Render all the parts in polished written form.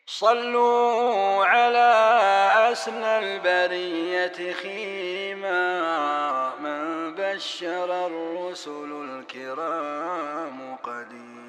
صلوا على أسنى البرية خيما من بشر الرسل الكرام قديما.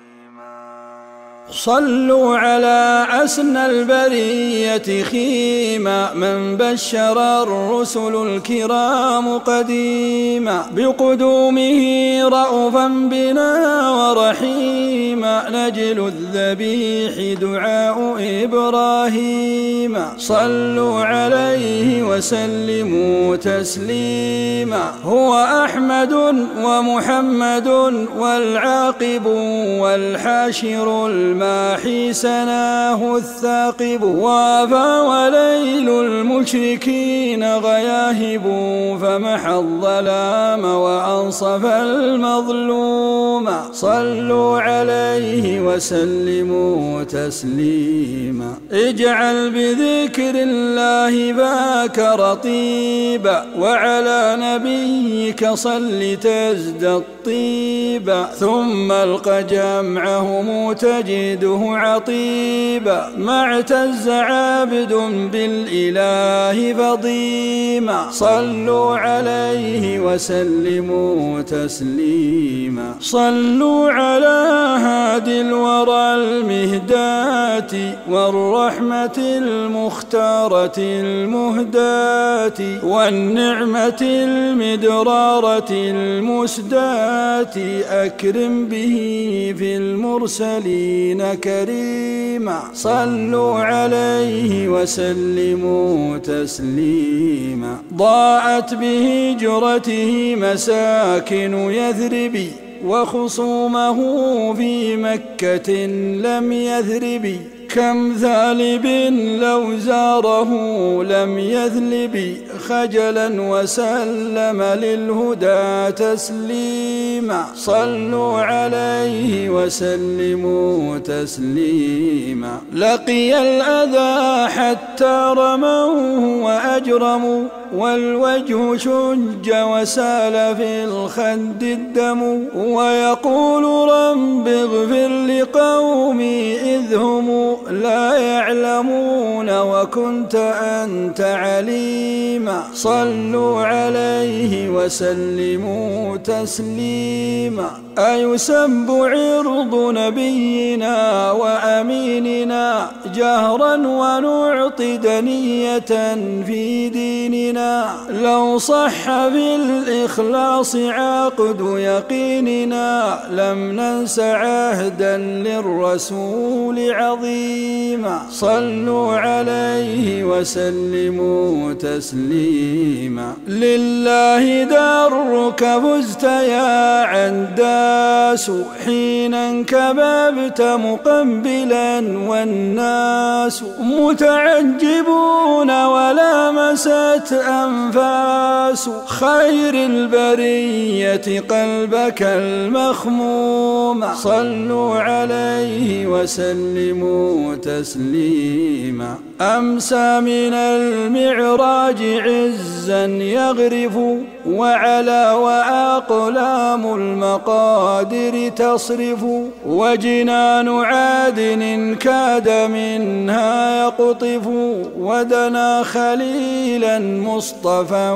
صلوا على أسنى البرية خيما من بشر الرسل الكرام قديما. بقدومه رأفا بنا ورحيما نجل الذبيح دعاء إبراهيم. صلوا عليه وسلموا تسليما. هو أحمد ومحمد والعاقب والحاشر الماحي سناه الثاقب. وافى وليل المشركين غياهب فمحى الظلام وأنصف المظلوم. صلوا عليه وسلموا تسليما. اجعل بذكر الله ذاك رطيبا وعلى نبيك صل تزدد طيبا. ثم الق جمعهم تجده عطيبا ما اعتز عابد بالإله فضيما. صلوا عليه وسلموا تسليما. صلوا على هادي الورى المهداة والرحمة المختارة المهداة والنعمة المدرارة المسداة. أكرم به في المرسلين كريما. صلوا عليه وسلموا تسليما. ضاءت بهجرته مساكن يثرب وخصومه في مكة لم يثرب. كم ثالب لو زاره لم يثلب خجلا وسلم للهدى تسليما. صلوا عليه وسلموا تسليما. لقي الأذى حتى رموه وأجرموا والوجه شج وسال في الخد الدم. ويقول رب اغفر لقومي إذ هم لا يعلمون وكنت أنت عليما. صلوا عليه وسلموا تسليما. أيسب عرض نبينا وأميننا جهرا ونعطي دنية في ديننا. لو صح في الإخلاص عقد يقيننا لم ننس عهدا للرسول عظيما. صلوا عليه وسلموا تسليما. لله درك فزت يا عنداس حين انكببت مقبلا والناس متعجبون ولامست أنفاس خير البرية قلبك المخموم. صلوا عليه وسلموا تسليما. أمسى من المعراج عزا يغرف وعلى وأقلام المقادر تصرف. وجنان عادن كاد منها يقطف ودنا خليلا مصطفى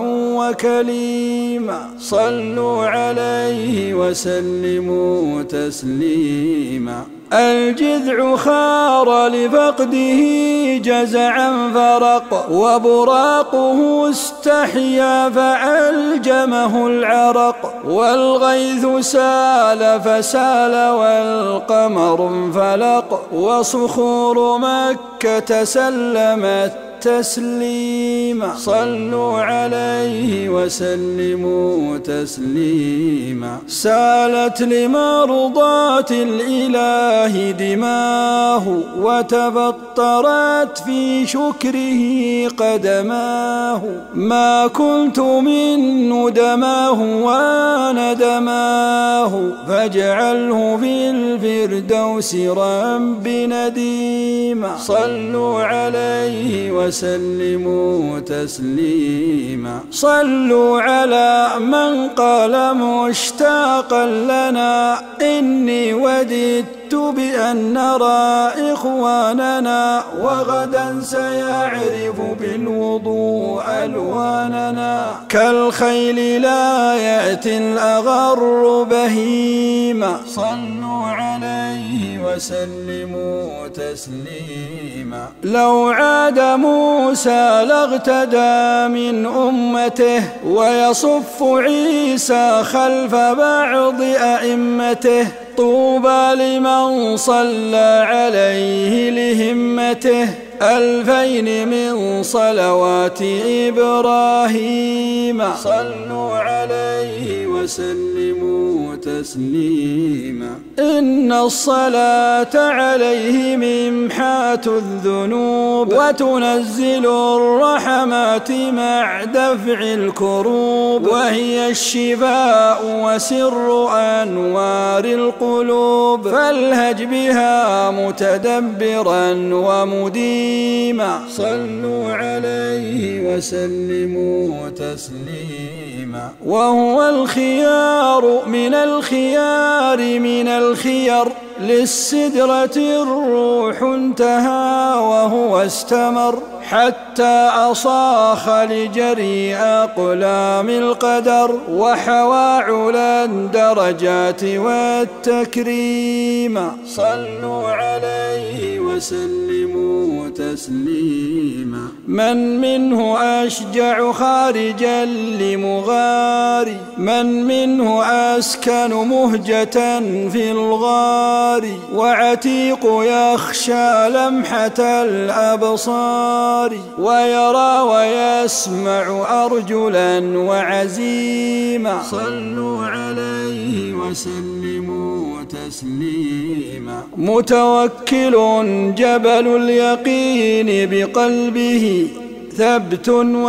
وكليما. صلوا عليه وسلموا تسليما. الجذع خار لفقده جزعا فرق وبراقه استحيا فألجمه العرق. والغيث سال فسال والقمر انفلق وصخور مكة سلمت تسليما. صلوا عليه وسلموا تسليما. سالت لمرضاة الإله دماه وتبطرت في شكره قدماه. ما كنت من ندماه وندماه فاجعله في الفردوس رب نديما. صلوا عليه وسلموا تسليما. صلوا على من قال مشتاقا لنا إني وددت وددت بأن نرى إخواننا وغدا سيعرف بالوضوء ألواننا كالخيل لا يأتي الأغر بهيما صلوا عليه وسلموا تسليما لو عاد موسى لاغتدى من أمته ويصف عيسى خلف بعض أئمته طوبى لمن صلى عليه لهمته 2000 من صلوات إبراهيم صلوا عليه وسلموا تسليما إن الصلاة عليه ممحاة الذنوب وتنزل الرحمات مع دفع الكروب وهي الشفاء وسر أنوار القلوب فالهج بها متدبرا ومديما صلوا عليه وسلموا تسليما وهو الخيار من الخيار من الخير للسدرة الروح انتهى وهو استمر حتى أصاخ لجري أقلام القدر وحوى علا الدرجات والتكريم صلوا عليه وسلموا تسليما من منه أشجع خارجا لمغاري من منه أسكن مهجة في الغار وعتيق يخشى لمحة الأبصار ويرى ويسمع أرجلا وعزيما صلوا عليه وسلموا تسليما متوكل جبل اليقين بقلبه ثبت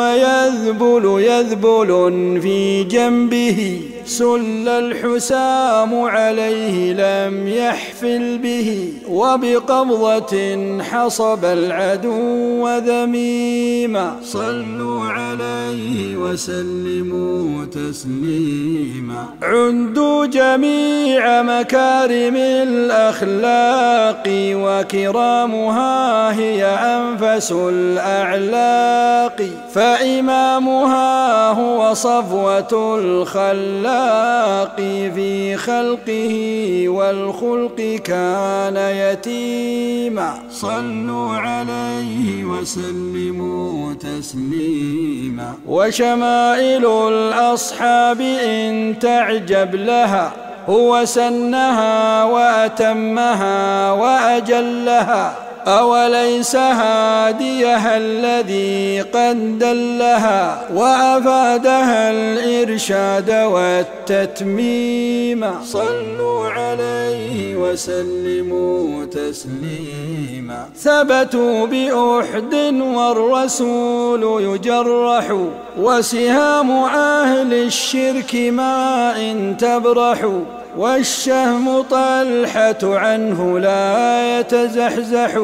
ويذبل في جنبه سل الحسام عليه لم يحفل به وبقبضة حصب العدو ذميما صلوا عليه وسلموا تسليما عندوا جميع مكارم الأخلاق وكرامها هي أنفس الأعلاق فإمامها هو صفوة الخلاق في خلقه والخلق كان يتيما صلوا عليه وسلموا تسليما وشمائل الأصحاب إن تعجب لها هو سنها وأتمها وأجلها أوليس هاديها الذي قد دلها وأفادها الإرشاد والتتميم صلوا عليه وسلموا تسليما ثبتوا بأحد والرسول يجرح وسهام أهل الشرك ما إن تبرح والشهم طلحة عنه لا يتزحزح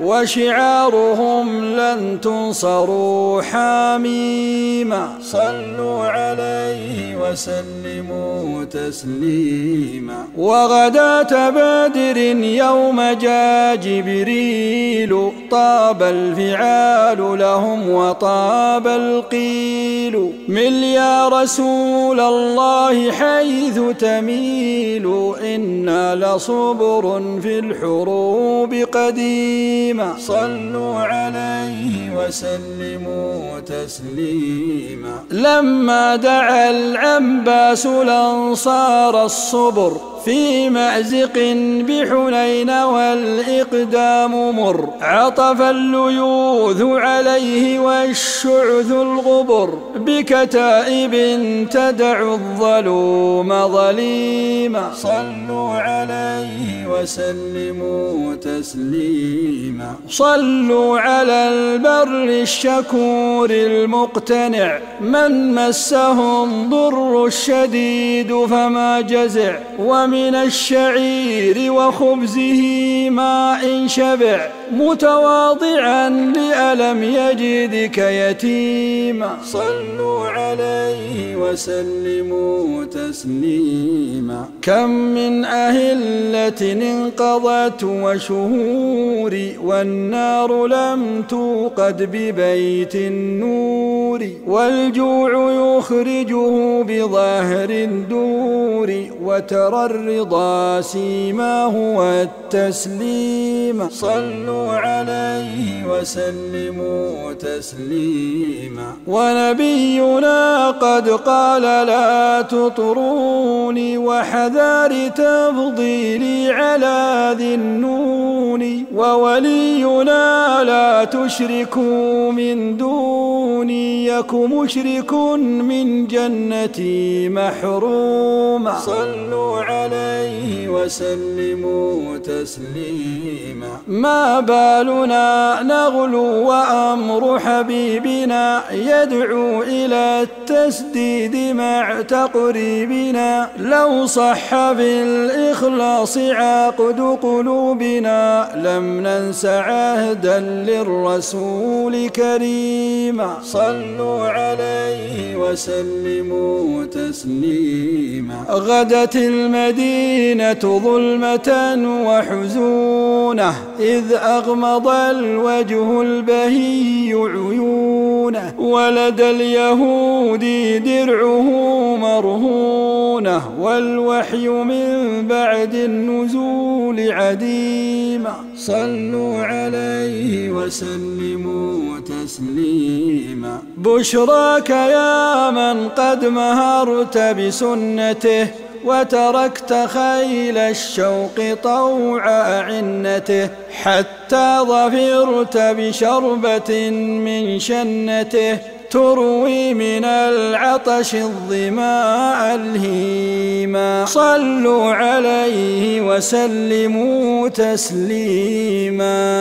وشعارهم لن تنصروا حميما صلوا عليه وسلموا تسليما وغداة بدر يوم جاء جبريل طاب الفعال لهم وطاب القيل مل يا رسول الله حيث تميل إنا لصبر في الحروب قديما صلوا عليه وسلموا تسليما لما دعا العباس الأنصار الصبر في مأزق بحنين والإقدام مر عطف الليوث عليه والشعث الغبر بكتائب تدع الظلوم ظليما صلوا عليه وسلموا تسليما صلوا على البر الشكور المقتنع من مسهم ضر الشديد فما جزع ومن ومن الشعير وخبزه ما إن شبع متواضعا لألم يجدك يتيما صلوا عليه وسلموا تسليما كم من أهلة انقضت وشهور والنار لم توقد ببيت النور والجوع يخرجه بظاهر الدور وترى الرضا سيماه والتسليم صلوا عليه وسلموا تسليما ونبينا قد قال لا تطروني وحذار تفضيلي على ذي النون وولينا لا تشركوا من دوني يك مشرك من جنتي محروما صلوا عليه وسلموا تسليما ما بالنا نغلو وأمر حبيبنا يدعو إلى التسديد مع تقريبنا لو صح بالإخلاص عقد قلوبنا لم ننس عهدا للرسول كريما صلوا عليه وسلموا تسليما غدت المدينة ظلمة وحزونة إذ أغمض الوجه البهي عيونه ولدى اليهود درعه مرهونه والوحي من بعد النزول عديما صلوا عليه وسلموا تسليما بشراك يا من قد مهرت بسنته وتركت خيل الشوق طوع أعنته حتى ظفرت بشربة من شنته تروي من العطش الظماء الهيما صلوا عليه وسلموا تسليما